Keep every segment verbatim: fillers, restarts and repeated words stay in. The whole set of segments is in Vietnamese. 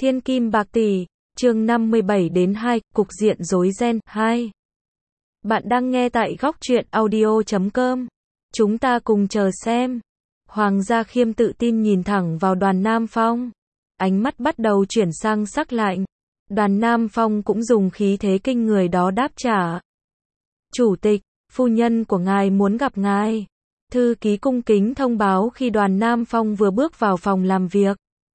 Thiên kim bạc tỷ, chương năm mươi bảy đến hai, cục diện rối ren, hai. Bạn đang nghe tại góc truyện audio chấm com. Chúng ta cùng chờ xem. Hoàng Gia Khiêm tự tin nhìn thẳng vào Đoàn Nam Phong. Ánh mắt bắt đầu chuyển sang sắc lạnh. Đoàn Nam Phong cũng dùng khí thế kinh người đó đáp trả. Chủ tịch, phu nhân của ngài muốn gặp ngài. Thư ký cung kính thông báo khi Đoàn Nam Phong vừa bước vào phòng làm việc.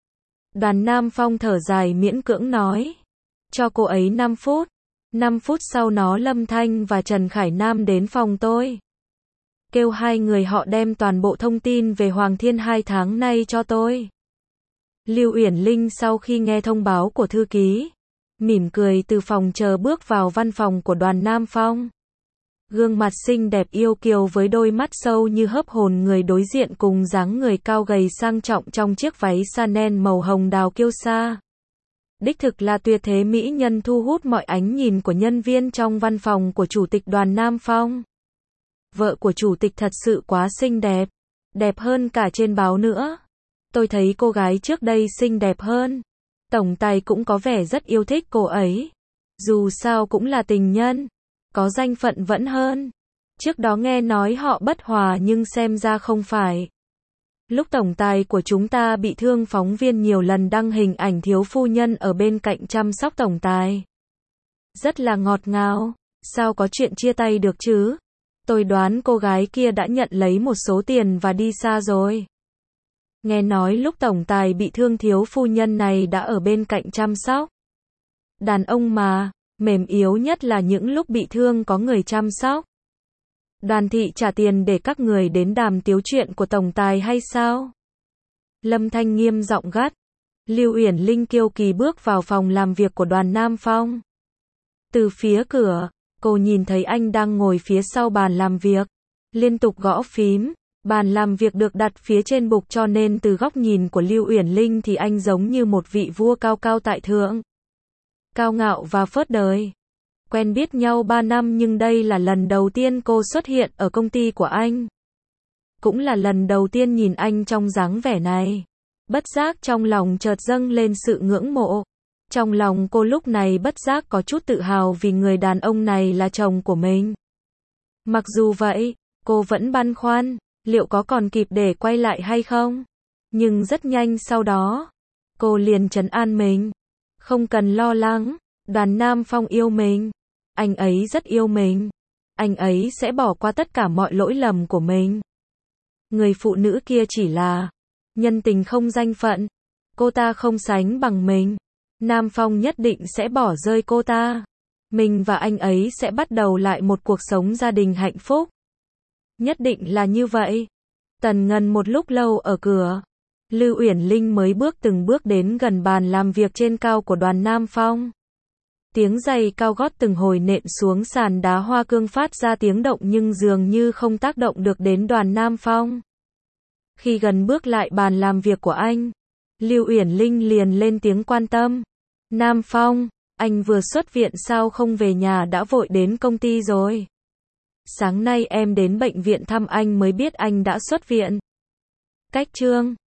Đoàn Nam Phong thở dài miễn cưỡng nói. Cho cô ấy năm phút. năm phút sau nó Lâm Thanh và Trần Khải Nam đến phòng tôi. Kêu hai người họ đem toàn bộ thông tin về Hoàng Thiên hai tháng nay cho tôi. Lưu Uyển Linh sau khi nghe thông báo của thư ký, mỉm cười từ phòng chờ bước vào văn phòng của Đoàn Nam Phong. Gương mặt xinh đẹp yêu kiều với đôi mắt sâu như hớp hồn người đối diện cùng dáng người cao gầy sang trọng trong chiếc váy Chanel màu hồng đào kiêu sa. Đích thực là tuyệt thế mỹ nhân thu hút mọi ánh nhìn của nhân viên trong văn phòng của Chủ tịch Đoàn Nam Phong. Vợ của Chủ tịch thật sự quá xinh đẹp, đẹp hơn cả trên báo nữa. Tôi thấy cô gái trước đây xinh đẹp hơn. Tổng tài cũng có vẻ rất yêu thích cô ấy. Dù sao cũng là tình nhân, có danh phận vẫn hơn. Trước đó nghe nói họ bất hòa nhưng xem ra không phải. Lúc tổng tài của chúng ta bị thương phóng viên nhiều lần đăng hình ảnh thiếu phu nhân ở bên cạnh chăm sóc tổng tài. Rất là ngọt ngào, sao có chuyện chia tay được chứ? Tôi đoán cô gái kia đã nhận lấy một số tiền và đi xa rồi. Nghe nói lúc tổng tài bị thương thiếu phu nhân này đã ở bên cạnh chăm sóc. Đàn ông mà, mềm yếu nhất là những lúc bị thương có người chăm sóc. Đoàn thị trả tiền để các người đến đàm tiếu chuyện của tổng tài hay sao? Lâm Thanh nghiêm giọng gắt. Lưu Uyển Linh kiêu kỳ bước vào phòng làm việc của Đoàn Nam Phong. Từ phía cửa, cô nhìn thấy anh đang ngồi phía sau bàn làm việc, liên tục gõ phím. Bàn làm việc được đặt phía trên bục cho nên từ góc nhìn của Lưu Uyển Linh thì anh giống như một vị vua cao cao tại thượng. Cao ngạo và phớt đời. Quen biết nhau ba năm nhưng đây là lần đầu tiên cô xuất hiện ở công ty của anh. Cũng là lần đầu tiên nhìn anh trong dáng vẻ này. Bất giác trong lòng chợt dâng lên sự ngưỡng mộ. Trong lòng cô lúc này bất giác có chút tự hào vì người đàn ông này là chồng của mình. Mặc dù vậy, cô vẫn băn khoăn, liệu có còn kịp để quay lại hay không? Nhưng rất nhanh sau đó, cô liền trấn an mình. Không cần lo lắng, Đoàn Nam Phong yêu mình. Anh ấy rất yêu mình. Anh ấy sẽ bỏ qua tất cả mọi lỗi lầm của mình. Người phụ nữ kia chỉ là nhân tình không danh phận. Cô ta không sánh bằng mình. Nam Phong nhất định sẽ bỏ rơi cô ta. Mình và anh ấy sẽ bắt đầu lại một cuộc sống gia đình hạnh phúc. Nhất định là như vậy. Tần Ngân một lúc lâu ở cửa. Lưu Uyển Linh mới bước từng bước đến gần bàn làm việc trên cao của Đoàn Nam Phong. Tiếng giày cao gót từng hồi nện xuống sàn đá hoa cương phát ra tiếng động nhưng dường như không tác động được đến Đoàn Nam Phong. Khi gần bước lại bàn làm việc của anh, Lưu Uyển Linh liền lên tiếng quan tâm. Nam Phong, anh vừa xuất viện sao không về nhà đã vội đến công ty rồi? Sáng nay em đến bệnh viện thăm anh mới biết anh đã xuất viện. Cách chương